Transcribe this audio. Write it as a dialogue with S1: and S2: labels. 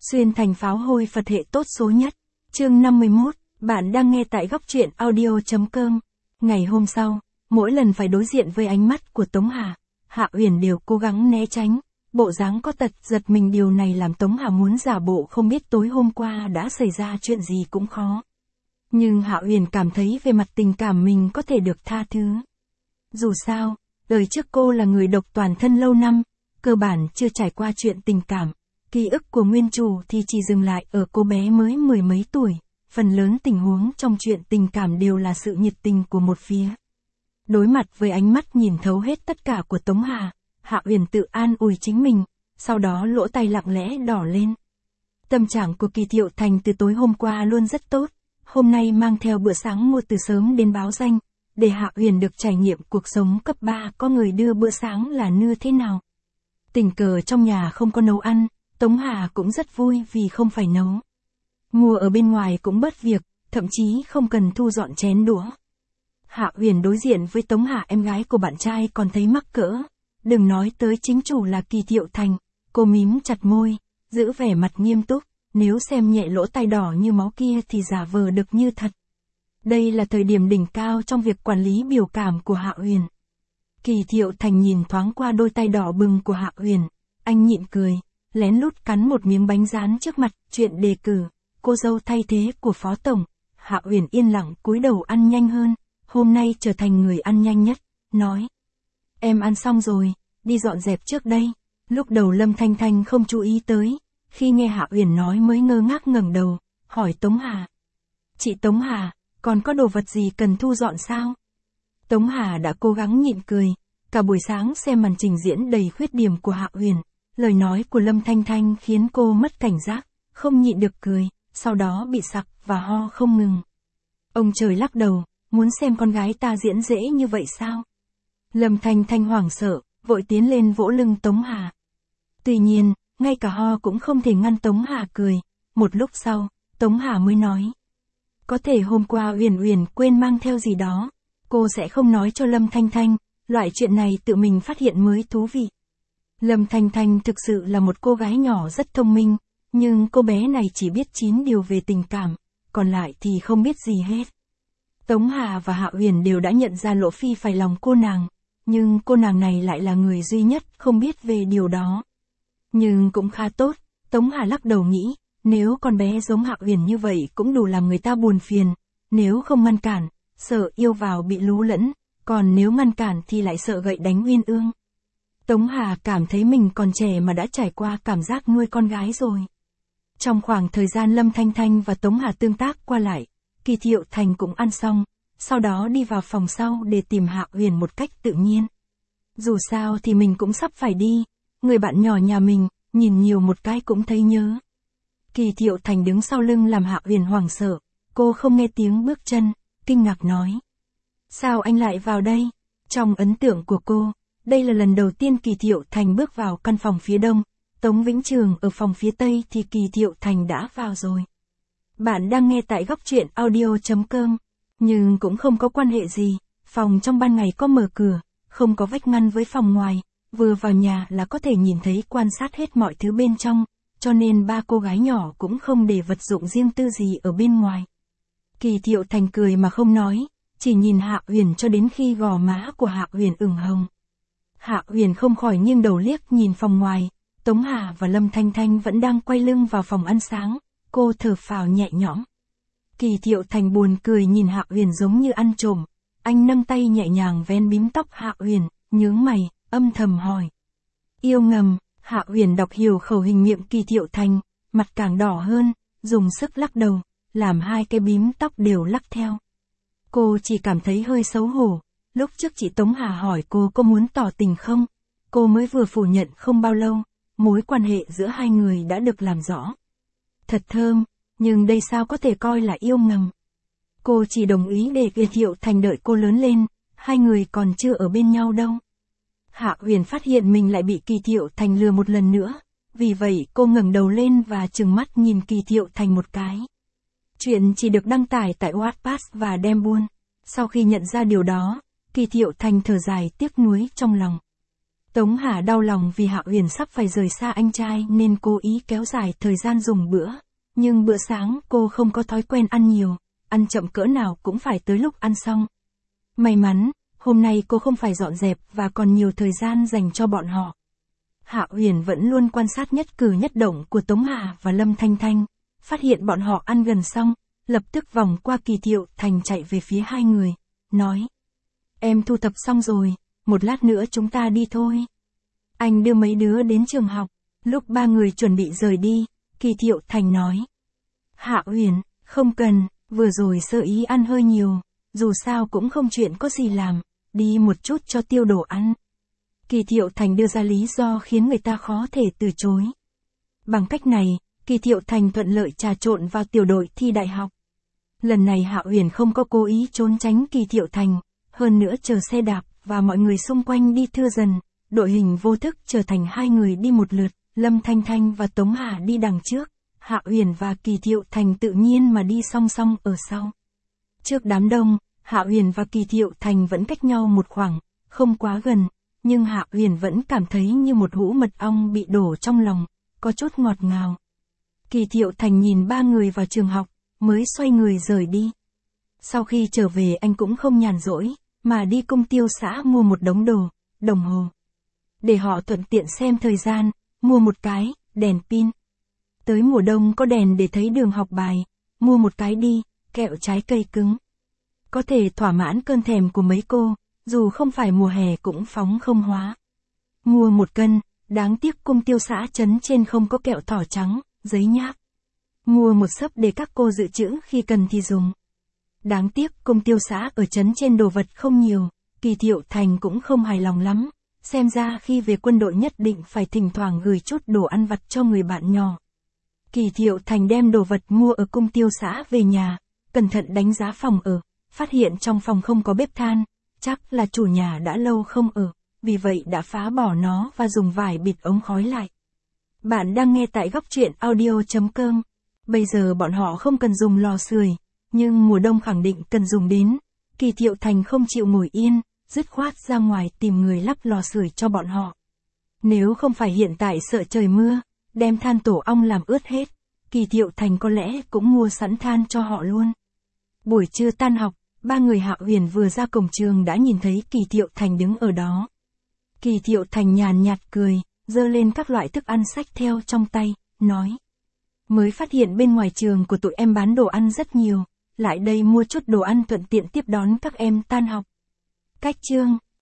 S1: Xuyên thành pháo hôi Phật hệ tốt số nhất. Chương 51, bạn đang nghe tại góc truyện audio.com. Ngày hôm sau, mỗi lần phải đối diện với ánh mắt của Tống Hà, Hạ Uyển đều cố gắng né tránh, bộ dáng có tật giật mình. Điều này làm Tống Hà muốn giả bộ không biết tối hôm qua đã xảy ra chuyện gì cũng khó. Nhưng Hạ Uyển cảm thấy về mặt tình cảm mình có thể được tha thứ. Dù sao, đời trước cô là người độc toàn thân lâu năm, cơ bản chưa trải qua chuyện tình cảm. Ký ức của nguyên chủ thì chỉ dừng lại ở cô bé mới mười mấy tuổi, phần lớn tình huống trong chuyện tình cảm đều là sự nhiệt tình của một phía. Đối mặt với ánh mắt nhìn thấu hết tất cả của Tống Hà, Hạ Uyển tự an ủi chính mình, sau đó lỗ tai lặng lẽ đỏ lên. Tâm trạng của Kỳ Thiệu Thành từ tối hôm qua luôn rất tốt, hôm nay mang theo bữa sáng mua từ sớm đến báo danh, để Hạ Uyển được trải nghiệm cuộc sống cấp 3 có người đưa bữa sáng là như thế nào. Tình cờ trong nhà không có nấu ăn, Tống Hà cũng rất vui vì không phải nấu. Mua ở bên ngoài cũng bớt việc, thậm chí không cần thu dọn chén đũa. Hạ Uyển đối diện với Tống Hà, em gái của bạn trai, còn thấy mắc cỡ. Đừng nói tới chính chủ là Kỳ Thiệu Thành, cô mím chặt môi, giữ vẻ mặt nghiêm túc, nếu xem nhẹ lỗ tai đỏ như máu kia thì giả vờ được như thật. Đây là thời điểm đỉnh cao trong việc quản lý biểu cảm của Hạ Uyển. Kỳ Thiệu Thành nhìn thoáng qua đôi tay đỏ bừng của Hạ Uyển, anh nhịn cười, lén lút cắn một miếng bánh rán trước mặt. Chuyện đề cử, cô dâu thay thế của Phó Tổng. Hạ Uyển yên lặng cúi đầu ăn nhanh hơn, hôm nay trở thành người ăn nhanh nhất, nói. Em ăn xong rồi, đi dọn dẹp trước đây. Lúc đầu Lâm Thanh Thanh không chú ý tới, khi nghe Hạ Uyển nói mới ngơ ngác ngẩng đầu, hỏi Tống Hà. Chị Tống Hà, còn có đồ vật gì cần thu dọn sao? Tống Hà đã cố gắng nhịn cười, cả buổi sáng xem màn trình diễn đầy khuyết điểm của Hạ Uyển. Lời nói của Lâm Thanh Thanh khiến cô mất cảnh giác, không nhịn được cười, sau đó bị sặc và ho không ngừng. Ông trời lắc đầu, muốn xem con gái ta diễn dễ như vậy sao? Lâm Thanh Thanh hoảng sợ, vội tiến lên vỗ lưng Tống Hà. Tuy nhiên, ngay cả ho cũng không thể ngăn Tống Hà cười. Một lúc sau, Tống Hà mới nói. Có thể hôm qua Uyển quên mang theo gì đó. Cô sẽ không nói cho Lâm Thanh Thanh, loại chuyện này tự mình phát hiện mới thú vị. Lâm Thanh Thanh thực sự là một cô gái nhỏ rất thông minh, nhưng cô bé này chỉ biết 9 điều về tình cảm, còn lại thì không biết gì hết. Tống Hà và Hạ Uyển đều đã nhận ra Lộ Phi phải lòng cô nàng, nhưng cô nàng này lại là người duy nhất không biết về điều đó. Nhưng cũng khá tốt, Tống Hà lắc đầu nghĩ, nếu con bé giống Hạ Uyển như vậy cũng đủ làm người ta buồn phiền, nếu không ngăn cản, sợ yêu vào bị lú lẫn, còn nếu ngăn cản thì lại sợ gậy đánh uyên ương. Tống Hà cảm thấy mình còn trẻ mà đã trải qua cảm giác nuôi con gái rồi. Trong khoảng thời gian Lâm Thanh Thanh và Tống Hà tương tác qua lại, Kỳ Thiệu Thành cũng ăn xong, sau đó đi vào phòng sau để tìm Hạ Uyển một cách tự nhiên. Dù sao thì mình cũng sắp phải đi, người bạn nhỏ nhà mình, nhìn nhiều một cái cũng thấy nhớ. Kỳ Thiệu Thành đứng sau lưng làm Hạ Uyển hoảng sợ, cô không nghe tiếng bước chân, kinh ngạc nói. Sao anh lại vào đây? Trong ấn tượng của cô, đây là lần đầu tiên Kỳ Thiệu Thành bước vào căn phòng phía đông, Tống Vĩnh Trường ở phòng phía tây thì Kỳ Thiệu Thành đã vào rồi. Bạn đang nghe tại góc truyện audio.com, nhưng cũng không có quan hệ gì, phòng trong ban ngày có mở cửa, không có vách ngăn với phòng ngoài, vừa vào nhà là có thể nhìn thấy quan sát hết mọi thứ bên trong, cho nên ba cô gái nhỏ cũng không để vật dụng riêng tư gì ở bên ngoài. Kỳ Thiệu Thành cười mà không nói, chỉ nhìn Hạ Uyển cho đến khi gò má của Hạ Uyển ửng hồng. Hạ Uyển không khỏi nghiêng đầu liếc nhìn phòng ngoài, Tống Hà và Lâm Thanh Thanh vẫn đang quay lưng vào phòng ăn sáng, cô thở phào nhẹ nhõm. Kỳ Thiệu Thành buồn cười nhìn Hạ Uyển giống như ăn trộm, anh nâng tay nhẹ nhàng vén bím tóc Hạ Uyển, nhướng mày, âm thầm hỏi. Yêu ngầm. Hạ Uyển đọc hiểu khẩu hình miệng Kỳ Thiệu Thành, mặt càng đỏ hơn, dùng sức lắc đầu, làm hai cái bím tóc đều lắc theo. Cô chỉ cảm thấy hơi xấu hổ, lúc trước chị Tống Hà hỏi cô có muốn tỏ tình không, cô mới vừa phủ nhận không bao lâu, mối quan hệ giữa hai người đã được làm rõ. Thật thơm, nhưng đây sao có thể coi là yêu ngầm. Cô chỉ đồng ý để Kỳ Thiệu Thành đợi cô lớn lên, hai người còn chưa ở bên nhau đâu. Hạ Uyển phát hiện mình lại bị Kỳ Thiệu Thành lừa một lần nữa, vì vậy cô ngẩng đầu lên và trừng mắt nhìn Kỳ Thiệu Thành một cái. Chuyện chỉ được đăng tải tại Wattpad và đem buôn. Sau khi nhận ra điều đó, Kỳ Thiệu Thành thở dài tiếc nuối trong lòng. Tống Hà đau lòng vì Hạ Uyển sắp phải rời xa anh trai nên cố ý kéo dài thời gian dùng bữa. Nhưng bữa sáng cô không có thói quen ăn nhiều, ăn chậm cỡ nào cũng phải tới lúc ăn xong. May mắn, hôm nay cô không phải dọn dẹp và còn nhiều thời gian dành cho bọn họ. Hạ Uyển vẫn luôn quan sát nhất cử nhất động của Tống Hà và Lâm Thanh Thanh, phát hiện bọn họ ăn gần xong, lập tức vòng qua Kỳ Thiệu Thành chạy về phía hai người, nói. Em thu thập xong rồi, một lát nữa chúng ta đi thôi. Anh đưa mấy đứa đến trường học, lúc ba người chuẩn bị rời đi, Kỳ Thiệu Thành nói. Hạ Uyển, không cần, vừa rồi sơ ý ăn hơi nhiều, dù sao cũng không chuyện có gì làm, đi một chút cho tiêu đồ ăn. Kỳ Thiệu Thành đưa ra lý do khiến người ta khó thể từ chối. Bằng cách này, Kỳ Thiệu Thành thuận lợi trà trộn vào tiểu đội thi đại học. Lần này Hạ Uyển không có cố ý trốn tránh Kỳ Thiệu Thành, hơn nữa chờ xe đạp và mọi người xung quanh đi thưa dần, đội hình vô thức trở thành hai người đi một lượt, Lâm Thanh Thanh và Tống Hà đi đằng trước, Hạ Uyển và Kỳ Thiệu Thành tự nhiên mà đi song song ở sau. Trước đám đông, Hạ Uyển và Kỳ Thiệu Thành vẫn cách nhau một khoảng, không quá gần, nhưng Hạ Uyển vẫn cảm thấy như một hũ mật ong bị đổ trong lòng, có chút ngọt ngào. Kỳ Thiệu Thành nhìn ba người vào trường học, mới xoay người rời đi. Sau khi trở về anh cũng không nhàn rỗi, mà đi công tiêu xã mua một đống đồ, đồng hồ. Để họ thuận tiện xem thời gian, mua một cái, đèn pin. Tới mùa đông có đèn để thấy đường học bài, mua một cái đi, kẹo trái cây cứng. Có thể thỏa mãn cơn thèm của mấy cô, dù không phải mùa hè cũng phóng không hóa. Mua 1 cân, đáng tiếc cung tiêu xã trấn trên không có kẹo thỏ trắng, giấy nháp. Mua một xấp để các cô dự trữ khi cần thì dùng. Đáng tiếc cung tiêu xã ở trấn trên đồ vật không nhiều, Kỳ Thiệu Thành cũng không hài lòng lắm. Xem ra khi về quân đội nhất định phải thỉnh thoảng gửi chút đồ ăn vặt cho người bạn nhỏ. Kỳ Thiệu Thành đem đồ vật mua ở cung tiêu xã về nhà, cẩn thận đánh giá phòng ở, phát hiện trong phòng không có bếp than, chắc là chủ nhà đã lâu không ở, vì vậy đã phá bỏ nó và dùng vải bịt ống khói lại. Bạn đang nghe tại Góc Truyện Audio.com. Bây giờ bọn họ không cần dùng lò sưởi, nhưng mùa đông khẳng định cần dùng đến. Kỳ Thiệu Thành không chịu ngồi yên, dứt khoát ra ngoài tìm người lắp lò sưởi cho bọn họ. Nếu không phải hiện tại sợ trời mưa, đem than tổ ong làm ướt hết, Kỳ Thiệu Thành có lẽ cũng mua sẵn than cho họ luôn. Buổi trưa tan học, ba người Hạ Uyển vừa ra cổng trường đã nhìn thấy Kỳ Thiệu Thành đứng ở đó. Kỳ Thiệu Thành nhàn nhạt cười, giơ lên các loại thức ăn xách theo trong tay, nói. Mới phát hiện bên ngoài trường của tụi em bán đồ ăn rất nhiều, lại đây mua chút đồ ăn thuận tiện tiếp đón các em tan học. Cách chương